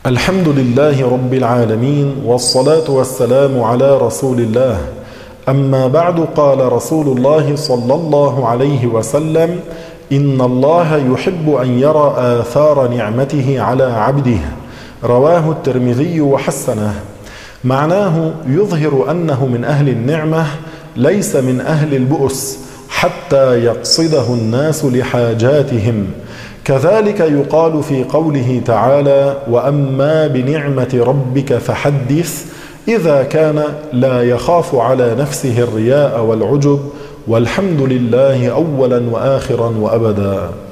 الحمد لله رب العالمين، والصلاة والسلام على رسول الله. أما بعد، قال رسول الله صلى الله عليه وسلم: إن الله يحب أن يرى آثار نعمته على عبده. رواه الترمذي وحسنه. معناه يظهر أنه من أهل النعمة، ليس من أهل البؤس، حتى يقصده الناس لحاجاتهم. كذلك يقال في قوله تعالى: وأما بنعمة ربك فحدث، إذا كان لا يخاف على نفسه الرياء والعجب، والحمد لله أولا وآخرا وأبدا.